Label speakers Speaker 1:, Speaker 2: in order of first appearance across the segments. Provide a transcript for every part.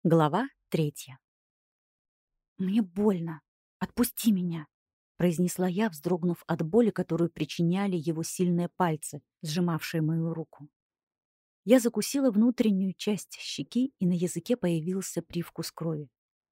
Speaker 1: Глава 3. «Мне больно. Отпусти меня», — произнесла я, вздрогнув от боли, которую причиняли его сильные пальцы, сжимавшие мою руку. Я закусила внутреннюю часть щеки, и на языке появился привкус крови.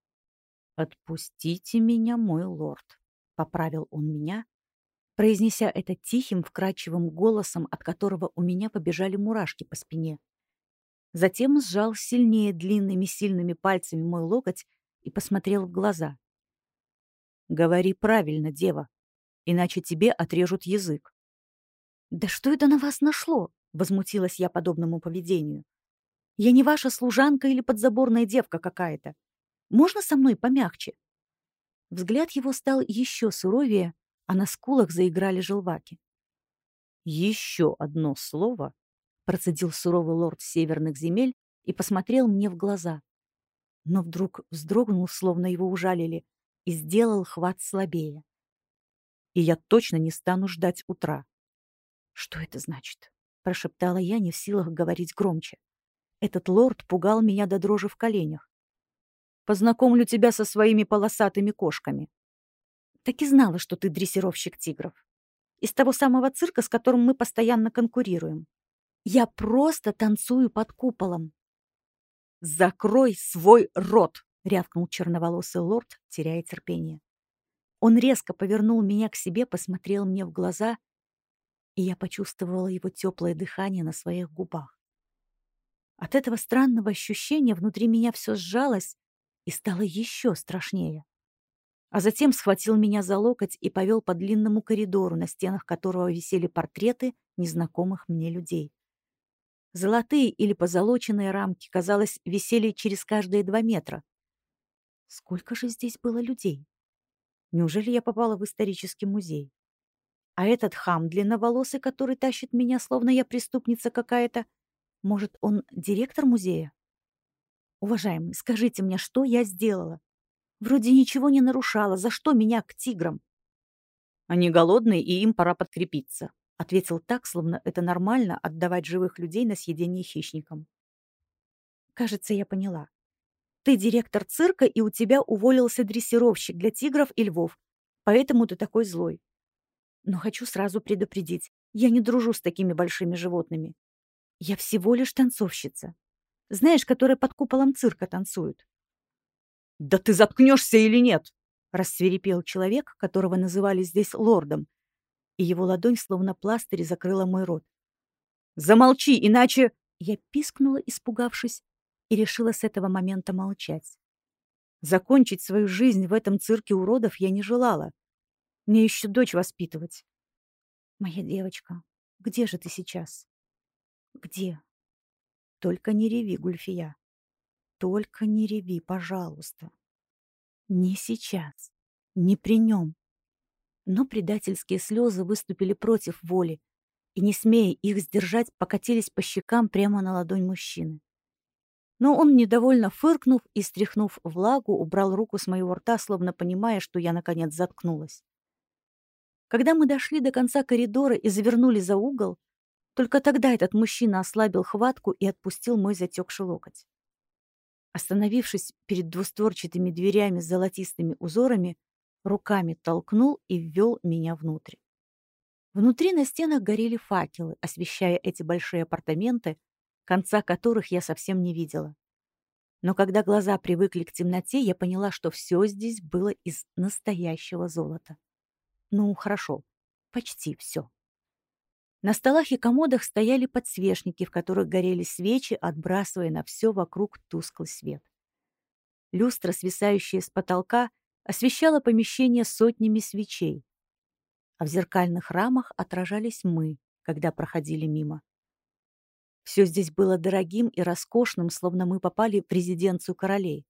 Speaker 1: «Отпустите меня, мой лорд», — поправил он меня, произнеся это тихим, вкрадчивым голосом, от которого у меня побежали мурашки по спине. Затем сжал сильнее длинными сильными пальцами мой локоть и посмотрел в глаза. «Говори правильно, дева, иначе тебе отрежут язык». «Да что это на вас нашло?» — возмутилась я подобному поведению. «Я не ваша служанка или подзаборная девка какая-то. Можно со мной помягче?» Взгляд его стал еще суровее, а на скулах заиграли желваки. «Еще одно слово», — процедил суровый лорд северных земель и посмотрел мне в глаза. Но вдруг вздрогнул, словно его ужалили, и сделал хват слабее. «И я точно не стану ждать утра». «Что это значит?» — прошептала я, не в силах говорить громче. Этот лорд пугал меня до дрожи в коленях. «Познакомлю тебя со своими полосатыми кошками». «Так и знала, что ты дрессировщик тигров. Из того самого цирка, с которым мы постоянно конкурируем. Я просто танцую под куполом». «Закрой свой рот!» — рявкнул черноволосый лорд, теряя терпение. Он резко повернул меня к себе, посмотрел мне в глаза, и я почувствовала его теплое дыхание на своих губах. От этого странного ощущения внутри меня все сжалось и стало еще страшнее. А затем схватил меня за локоть и повел по длинному коридору, на стенах которого висели портреты незнакомых мне людей. Золотые или позолоченные рамки, казалось, висели через каждые 2 метра. Сколько же здесь было людей? Неужели я попала в исторический музей? А этот хам длинноволосый, который тащит меня, словно я преступница какая-то, может, он директор музея? Уважаемый, скажите мне, что я сделала? Вроде ничего не нарушала. За что меня к тиграм? Они голодные, и им пора подкрепиться, ответил так, словно это нормально отдавать живых людей на съедение хищникам. Кажется, я поняла. Ты директор цирка, и у тебя уволился дрессировщик для тигров и львов. Поэтому ты такой злой. Но хочу сразу предупредить. Я не дружу с такими большими животными. Я всего лишь танцовщица. Знаешь, которая под куполом цирка танцует. «Да ты заткнешься или нет?» — рассвирепел человек, которого называли здесь лордом, и его ладонь, словно пластырь, закрыла мой рот. «Замолчи, иначе...» Я пискнула, испугавшись, и решила с этого момента молчать. Закончить свою жизнь в этом цирке уродов я не желала. Мне еще дочь воспитывать. Моя девочка, где же ты сейчас? Где? Только не реви, Гульфия. Только не реви, пожалуйста. Не сейчас. Не при нем. Но предательские слезы выступили против воли, и, не смея их сдержать, покатились по щекам прямо на ладонь мужчины. Но он, недовольно фыркнув и стряхнув влагу, убрал руку с моего рта, словно понимая, что я, наконец, заткнулась. Когда мы дошли до конца коридора и завернули за угол, только тогда этот мужчина ослабил хватку и отпустил мой затекший локоть. Остановившись перед двустворчатыми дверями с золотистыми узорами, руками толкнул и ввел меня внутрь. Внутри на стенах горели факелы, освещая эти большие апартаменты, конца которых я совсем не видела. Но когда глаза привыкли к темноте, я поняла, что все здесь было из настоящего золота. Ну, хорошо, почти все. На столах и комодах стояли подсвечники, в которых горели свечи, отбрасывая на все вокруг тусклый свет. Люстра, свисающая с потолка, освещала помещение сотнями свечей, а в зеркальных рамах отражались мы, когда проходили мимо. Все здесь было дорогим и роскошным, словно мы попали в резиденцию королей.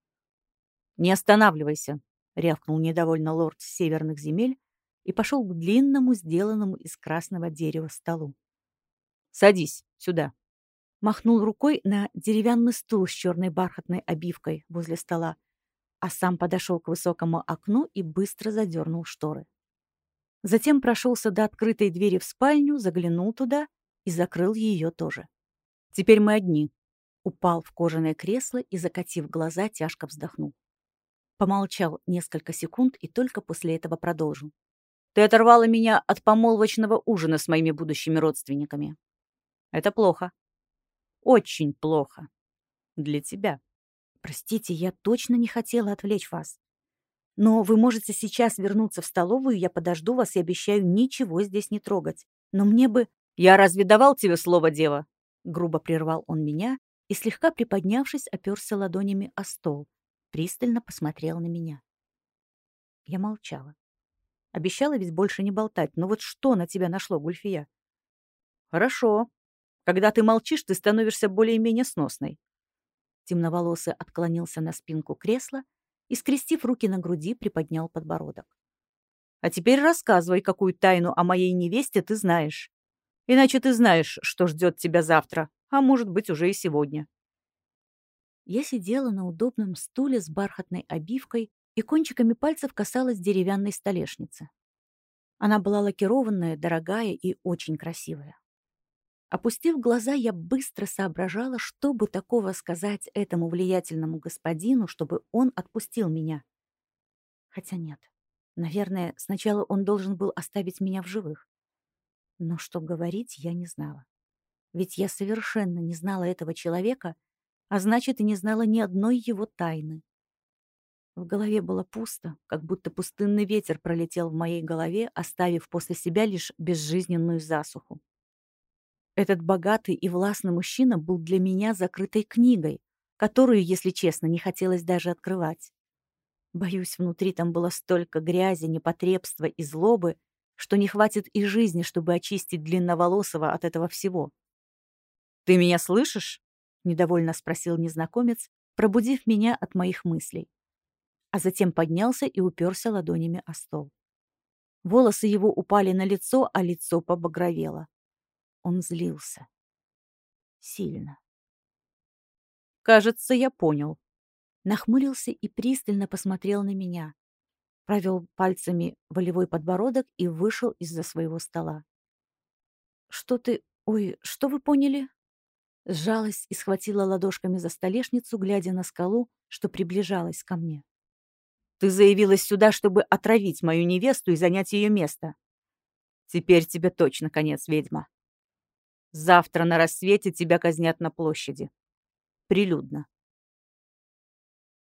Speaker 1: «Не останавливайся!» — рявкнул недовольно лорд северных земель и пошел к длинному, сделанному из красного дерева столу. «Садись сюда!» Махнул рукой на деревянный стул с черной бархатной обивкой возле стола, а сам подошел к высокому окну и быстро задернул шторы. Затем прошелся до открытой двери в спальню, заглянул туда и закрыл ее тоже. «Теперь мы одни», — упал в кожаное кресло и, закатив глаза, тяжко вздохнул. Помолчал несколько секунд и только после этого продолжил. «Ты оторвала меня от помолвочного ужина с моими будущими родственниками. Это плохо. Очень плохо. Для тебя. Простите, я точно не хотела отвлечь вас. Но вы можете сейчас вернуться в столовую, я подожду вас и обещаю ничего здесь не трогать. Но мне бы...» «Я разве давал тебе слово, дева?» Грубо прервал он меня и, слегка приподнявшись, оперся ладонями о стол. Пристально посмотрел на меня. Я молчала. Обещала ведь больше не болтать. Но вот что на тебя нашло, Гульфия? Хорошо. Когда ты молчишь, ты становишься более-менее сносной. Темноволосый отклонился на спинку кресла и, скрестив руки на груди, приподнял подбородок. А теперь рассказывай, какую тайну о моей невесте ты знаешь. Иначе ты знаешь, что ждет тебя завтра, а может быть, уже и сегодня. Я сидела на удобном стуле с бархатной обивкой и кончиками пальцев касалась деревянной столешницы. Она была лакированная, дорогая и очень красивая. Опустив глаза, я быстро соображала, что бы такого сказать этому влиятельному господину, чтобы он отпустил меня. Хотя нет. Наверное, сначала он должен был оставить меня в живых. Но что говорить, я не знала. Ведь я совершенно не знала этого человека, а значит, и не знала ни одной его тайны. В голове было пусто, как будто пустынный ветер пролетел в моей голове, оставив после себя лишь безжизненную засуху. Этот богатый и властный мужчина был для меня закрытой книгой, которую, если честно, не хотелось даже открывать. Боюсь, внутри там было столько грязи, непотребства и злобы, что не хватит и жизни, чтобы очистить длинноволосого от этого всего. «Ты меня слышишь?» — недовольно спросил незнакомец, пробудив меня от моих мыслей. А затем поднялся и уперся ладонями о стол. Волосы его упали на лицо, а лицо побагровело. Он злился. Сильно. «Кажется, я понял». Нахмурился и пристально посмотрел на меня. Провел пальцами волевой подбородок и вышел из-за своего стола. «Что ты... Ой, что вы поняли?» Сжалась и схватила ладошками за столешницу, глядя на скалу, что приближалась ко мне. «Ты заявилась сюда, чтобы отравить мою невесту и занять ее место. Теперь тебе точно конец, ведьма. Завтра на рассвете тебя казнят на площади. Прилюдно.